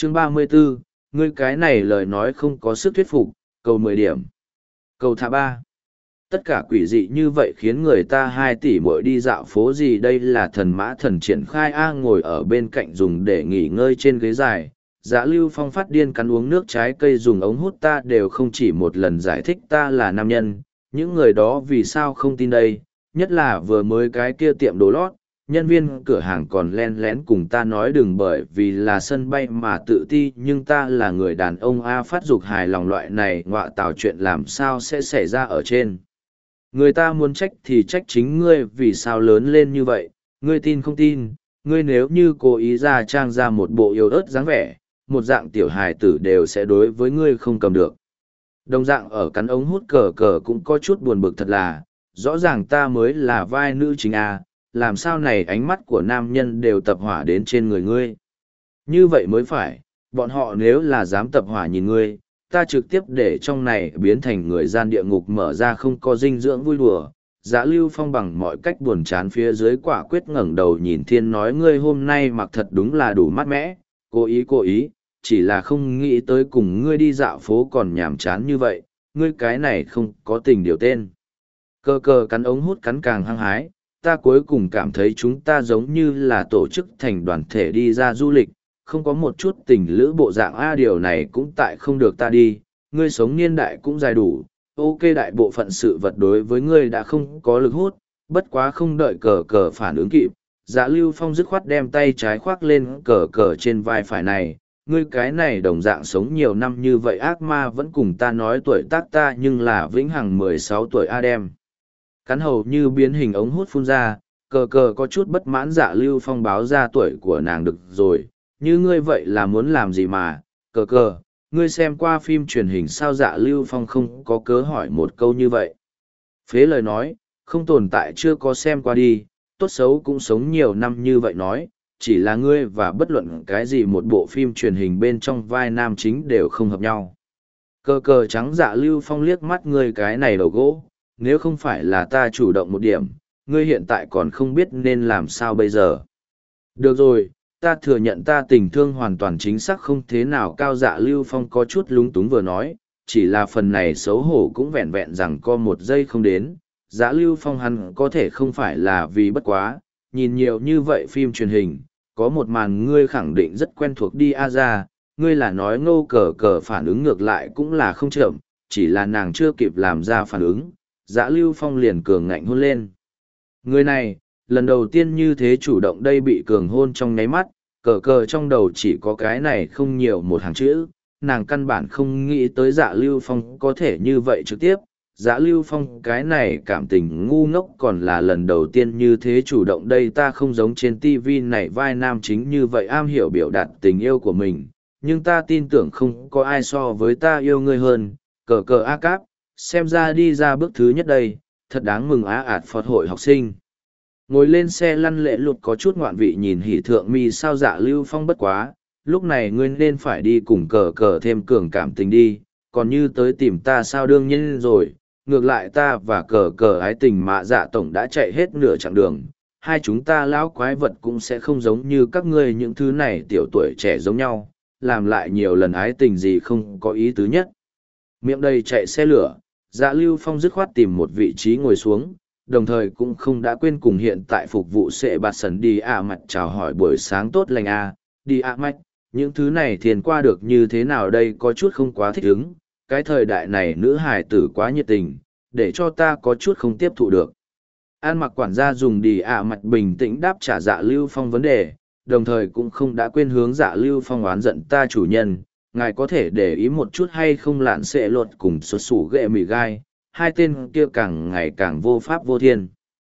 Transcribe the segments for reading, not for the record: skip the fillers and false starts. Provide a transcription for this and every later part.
Chương 34, ngươi cái này lời nói không có sức thuyết phục, cầu 10 điểm. Cầu thả 3. Tất cả quỷ dị như vậy khiến người ta 2 tỷ mỗi đi dạo phố gì đây là thần mã thần triển khai A ngồi ở bên cạnh dùng để nghỉ ngơi trên ghế dài. Dạ Lưu Phong phát điên cắn uống nước trái cây dùng ống hút ta đều không chỉ một lần giải thích ta là nam nhân, những người đó vì sao không tin đây, nhất là vừa mới cái kia tiệm đồ lót, nhân viên cửa hàng còn len lén cùng ta nói đừng bởi vì là sân bay mà tự ti nhưng ta là người đàn ông A phát dục hài lòng loại này ngọa tào chuyện làm sao sẽ xảy ra ở trên. Người ta muốn trách thì trách chính ngươi vì sao lớn lên như vậy, ngươi tin không tin, ngươi nếu như cố ý ra trang ra một bộ yếu ớt dáng vẻ, một dạng tiểu hài tử đều sẽ đối với ngươi không cầm được. Đồng dạng ở cắn ống hút cờ cờ cũng có chút buồn bực thật là, rõ ràng ta mới là vai nữ chính A, làm sao này ánh mắt của nam nhân đều tập hỏa đến trên người ngươi. Như vậy mới phải, bọn họ nếu là dám tập hỏa nhìn ngươi, ta trực tiếp để trong này biến thành người gian địa ngục mở ra không có dinh dưỡng vui đùa. Dạ Lưu Phong bằng mọi cách buồn chán phía dưới quả quyết ngẩng đầu nhìn thiên nói ngươi hôm nay mặc thật đúng là đủ mát mẻ, cố ý, chỉ là không nghĩ tới cùng ngươi đi dạo phố còn nhàm chán như vậy, ngươi cái này không có tình điều tên. Cờ cờ cắn ống hút cắn càng hăng hái, ta cuối cùng cảm thấy chúng ta giống như là tổ chức thành đoàn thể đi ra du lịch, không có một chút tình lữ bộ dạng A điều này cũng tại không được ta đi, ngươi sống niên đại cũng dài đủ, ok đại bộ phận sự vật đối với ngươi đã không có lực hút, bất quá không đợi cờ cờ phản ứng kịp. Dạ Lưu Phong dứt khoát đem tay trái khoác lên cờ cờ trên vai phải này, ngươi cái này đồng dạng sống nhiều năm như vậy ác ma vẫn cùng ta nói tuổi tác ta nhưng là vĩnh hằng 16 tuổi A đem. Cắn hầu như biến hình ống hút phun ra, cờ cờ có chút bất mãn Dạ Lưu Phong báo ra tuổi của nàng được rồi, như ngươi vậy là muốn làm gì mà, cờ cờ, ngươi xem qua phim truyền hình sao Dạ Lưu Phong không có cớ hỏi một câu như vậy. Phế lời nói, không tồn tại chưa có xem qua đi, tốt xấu cũng sống nhiều năm như vậy nói, chỉ là ngươi và bất luận cái gì một bộ phim truyền hình bên trong vai nam chính đều không hợp nhau. Cờ cờ trắng Dạ Lưu Phong liếc mắt ngươi cái này đầu gỗ, nếu không phải là ta chủ động một điểm, ngươi hiện tại còn không biết nên làm sao bây giờ. Được rồi, ta thừa nhận ta tình thương hoàn toàn chính xác không thế nào cao. Dạ Lưu Phong có chút lúng túng vừa nói, chỉ là phần này xấu hổ cũng vẹn vẹn rằng có một giây không đến. Dạ Lưu Phong hắn có thể không phải là vì bất quá, nhìn nhiều như vậy phim truyền hình, có một màn ngươi khẳng định rất quen thuộc đi a ra, ngươi là nói ngô cờ cờ phản ứng ngược lại cũng là không chậm, chỉ là nàng chưa kịp làm ra phản ứng, Dạ Lưu Phong liền cường ngạnh hôn lên. Người này, lần đầu tiên như thế chủ động đây bị cường hôn trong nháy mắt, cờ cờ trong đầu chỉ có cái này không nhiều một hàng chữ, nàng căn bản không nghĩ tới Dạ Lưu Phong có thể như vậy trực tiếp. Dạ Lưu Phong cái này cảm tình ngu ngốc còn là lần đầu tiên như thế chủ động đây ta không giống trên TV này vai nam chính như vậy am hiểu biểu đạt tình yêu của mình, nhưng ta tin tưởng không có ai so với ta yêu ngươi hơn, cờ cờ a cáp, xem ra đi ra bước thứ nhất đây, thật đáng mừng á ạt phật hội học sinh. Ngồi lên xe lăn lệ lụt có chút ngoạn vị nhìn hỷ thượng mi sao Dạ Lưu Phong bất quá, lúc này ngươi nên phải đi cùng cờ cờ thêm cường cảm tình đi, còn như tới tìm ta sao đương nhiên rồi, ngược lại ta và cờ cờ ái tình mạ Dạ tổng đã chạy hết nửa chặng đường, hai chúng ta lão quái vật cũng sẽ không giống như các ngươi những thứ này tiểu tuổi trẻ giống nhau, làm lại nhiều lần ái tình gì không có ý tứ nhất. Miệng đầy chạy xe lửa, Dạ Lưu Phong dứt khoát tìm một vị trí ngồi xuống, đồng thời cũng không đã quên cùng hiện tại phục vụ sệ bạt sần đi mặt chào hỏi buổi sáng tốt lành đi mạch, những thứ này thiền qua được như thế nào đây có chút không quá thích ứng, cái thời đại này nữ hài tử quá nhiệt tình, để cho ta có chút không tiếp thụ được. An mặc quản gia dùng đi mặt bình tĩnh đáp trả Dạ Lưu Phong vấn đề, đồng thời cũng không đã quên hướng Dạ Lưu Phong oán giận ta chủ nhân, ngài có thể để ý một chút hay không lạn sệ luật cùng xuất sủ ghệ mì gai, hai tên kia càng ngày càng vô pháp vô thiên.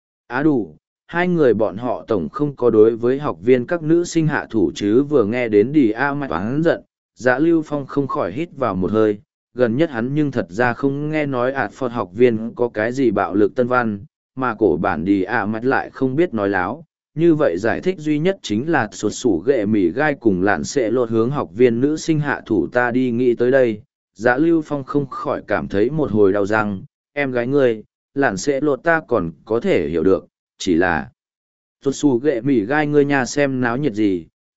Đủ, hai người bọn họ tổng không có đối với học viên các nữ sinh hạ thủ chứ vừa nghe đến đi mạch oán giận, Dạ Lưu Phong không khỏi hít vào một hơi, gần nhất hắn nhưng thật ra không nghe nói phật học viên có cái gì bạo lực tân văn, mà cổ bản đi mạch lại không biết nói láo. Như vậy giải thích duy nhất chính là sụt sủ ghệ mì gai cùng lạn sẽ lột hướng học viên nữ sinh hạ thủ ta đi nghĩ tới đây. Dạ Lưu Phong không khỏi cảm thấy một hồi đau răng, em gái ngươi, lạn sẽ lột ta còn có thể hiểu được, chỉ là sụt sủ ghệ mì gai ngươi nhà xem náo nhiệt gì,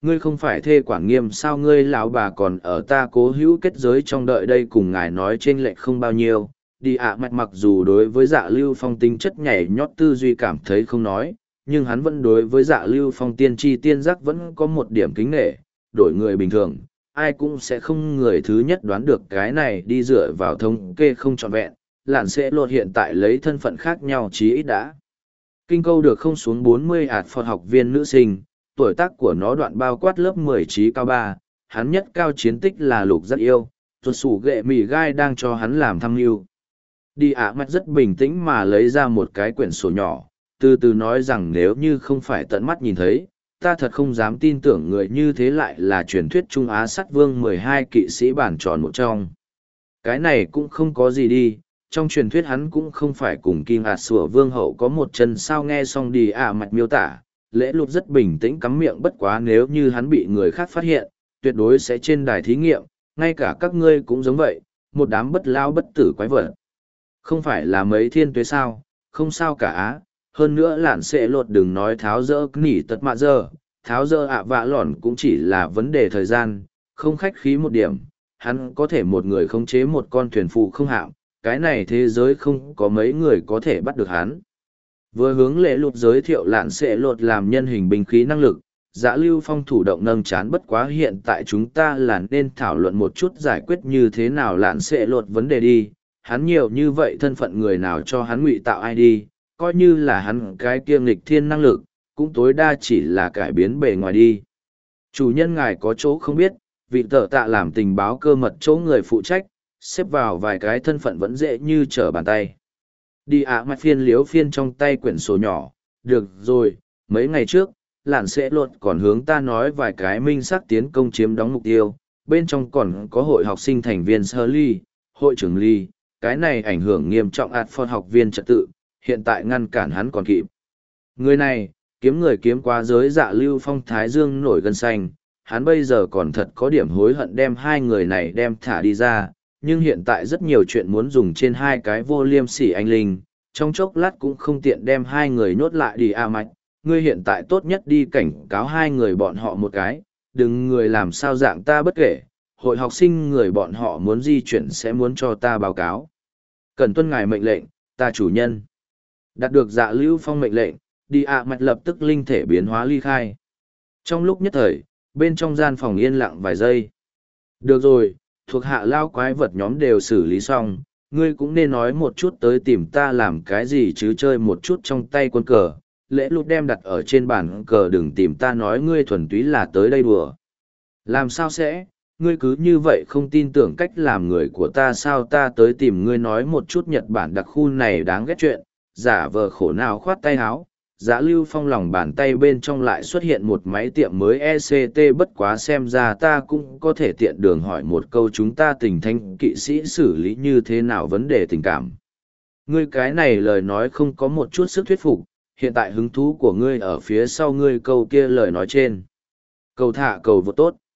ngươi không phải thê quản nghiêm sao ngươi lão bà còn ở ta cố hữu kết giới trong đợi đây cùng ngài nói chênh lệch không bao nhiêu. Đi ạ mạch mặc dù đối với Dạ Lưu Phong tính chất nhảy nhót tư duy cảm thấy không nói, nhưng hắn vẫn đối với Dạ Lưu Phong tiên tri tiên giác vẫn có một điểm kính nể, đổi người bình thường, ai cũng sẽ không người thứ nhất đoán được cái này đi dựa vào thống kê không trọn vẹn, lạn sẽ lột hiện tại lấy thân phận khác nhau chí ít đã. Kinh câu được không xuống 40 ạt phật học viên nữ sinh, tuổi tác của nó đoạn bao quát lớp 10 trí cao 3, hắn nhất cao chiến tích là lục rất yêu, tuột sủ ghệ mì gai đang cho hắn làm tham mưu. Đi ạ mắt rất bình tĩnh mà lấy ra một cái quyển sổ nhỏ, từ từ nói rằng nếu như không phải tận mắt nhìn thấy, ta thật không dám tin tưởng người như thế lại là truyền thuyết Trung Á Sắt Vương 12 kỵ sĩ bản tròn một trong. Cái này cũng không có gì đi, trong truyền thuyết hắn cũng không phải cùng Kim Ảt Sủa Vương hậu có một chân sao nghe xong đi ạ mạch miêu tả, lễ lụt rất bình tĩnh cắm miệng bất quá nếu như hắn bị người khác phát hiện, tuyệt đối sẽ trên đài thí nghiệm, ngay cả các ngươi cũng giống vậy, một đám bất lao bất tử quái vật. Không phải là mấy thiên tuế sao, không sao cả á, hơn nữa lạn sẽ lột đừng nói tháo dỡ nỉ tật mạ dơ, tháo dỡ ạ vạ lỏn cũng chỉ là vấn đề thời gian, không khách khí một điểm, hắn có thể một người khống chế một con thuyền phụ không hạm, cái này thế giới không có mấy người có thể bắt được hắn. Vừa hướng lễ lụt giới thiệu lạn sẽ lột làm nhân hình binh khí năng lực, Dạ Lưu Phong thủ động nâng chán bất quá hiện tại chúng ta là nên thảo luận một chút giải quyết như thế nào lạn sẽ lột vấn đề đi, hắn nhiều như vậy thân phận người nào cho hắn ngụy tạo ai đi, coi như là hắn cái kiêng nghịch thiên năng lực, cũng tối đa chỉ là cải biến bề ngoài đi. Chủ nhân ngài có chỗ không biết, vị tờ tạ làm tình báo cơ mật chỗ người phụ trách, xếp vào vài cái thân phận vẫn dễ như trở bàn tay. Đi ạ mặt phiên liếu phiên trong tay quyển sổ nhỏ, được rồi, mấy ngày trước, lạn sẽ luật còn hướng ta nói vài cái minh xác tiến công chiếm đóng mục tiêu, bên trong còn có hội học sinh thành viên Sơ Ly, hội trưởng Ly, cái này ảnh hưởng nghiêm trọng ạt phật học viên trật tự, hiện tại ngăn cản hắn còn kịp. Người này, người kiếm quá giới Dạ Lưu Phong Thái Dương nổi gân xanh, hắn bây giờ còn thật có điểm hối hận đem hai người này đem thả đi ra, nhưng hiện tại rất nhiều chuyện muốn dùng trên hai cái vô liêm sỉ anh linh, trong chốc lát cũng không tiện đem hai người nhốt lại đi mạch, ngươi hiện tại tốt nhất đi cảnh cáo hai người bọn họ một cái, đừng người làm sao dạng ta bất kể, hội học sinh người bọn họ muốn di chuyển sẽ muốn cho ta báo cáo. Cần tuân ngài mệnh lệnh, ta chủ nhân. Đạt được Dạ Lưu Phong mệnh lệnh, đi mạch lập tức linh thể biến hóa ly khai. Trong lúc nhất thời, bên trong gian phòng yên lặng vài giây. Được rồi, thuộc hạ lao quái vật nhóm đều xử lý xong, ngươi cũng nên nói một chút tới tìm ta làm cái gì chứ chơi một chút trong tay quân cờ. Lễ lụt đem đặt ở trên bàn cờ đừng tìm ta nói ngươi thuần túy là tới đây đùa. Làm sao sẽ, ngươi cứ như vậy không tin tưởng cách làm người của ta sao ta tới tìm ngươi nói một chút Nhật Bản đặc khu này đáng ghét chuyện, giả vờ khổ nào khoát tay háo. Dạ Lưu Phong lòng bàn tay bên trong lại xuất hiện một máy tiệm mới ECT bất quá xem ra ta cũng có thể tiện đường hỏi một câu chúng ta tình thanh kỵ sĩ xử lý như thế nào vấn đề tình cảm. Ngươi cái này lời nói không có một chút sức thuyết phục, hiện tại hứng thú của ngươi ở phía sau ngươi câu kia lời nói trên. Cầu thả cầu vô tốt.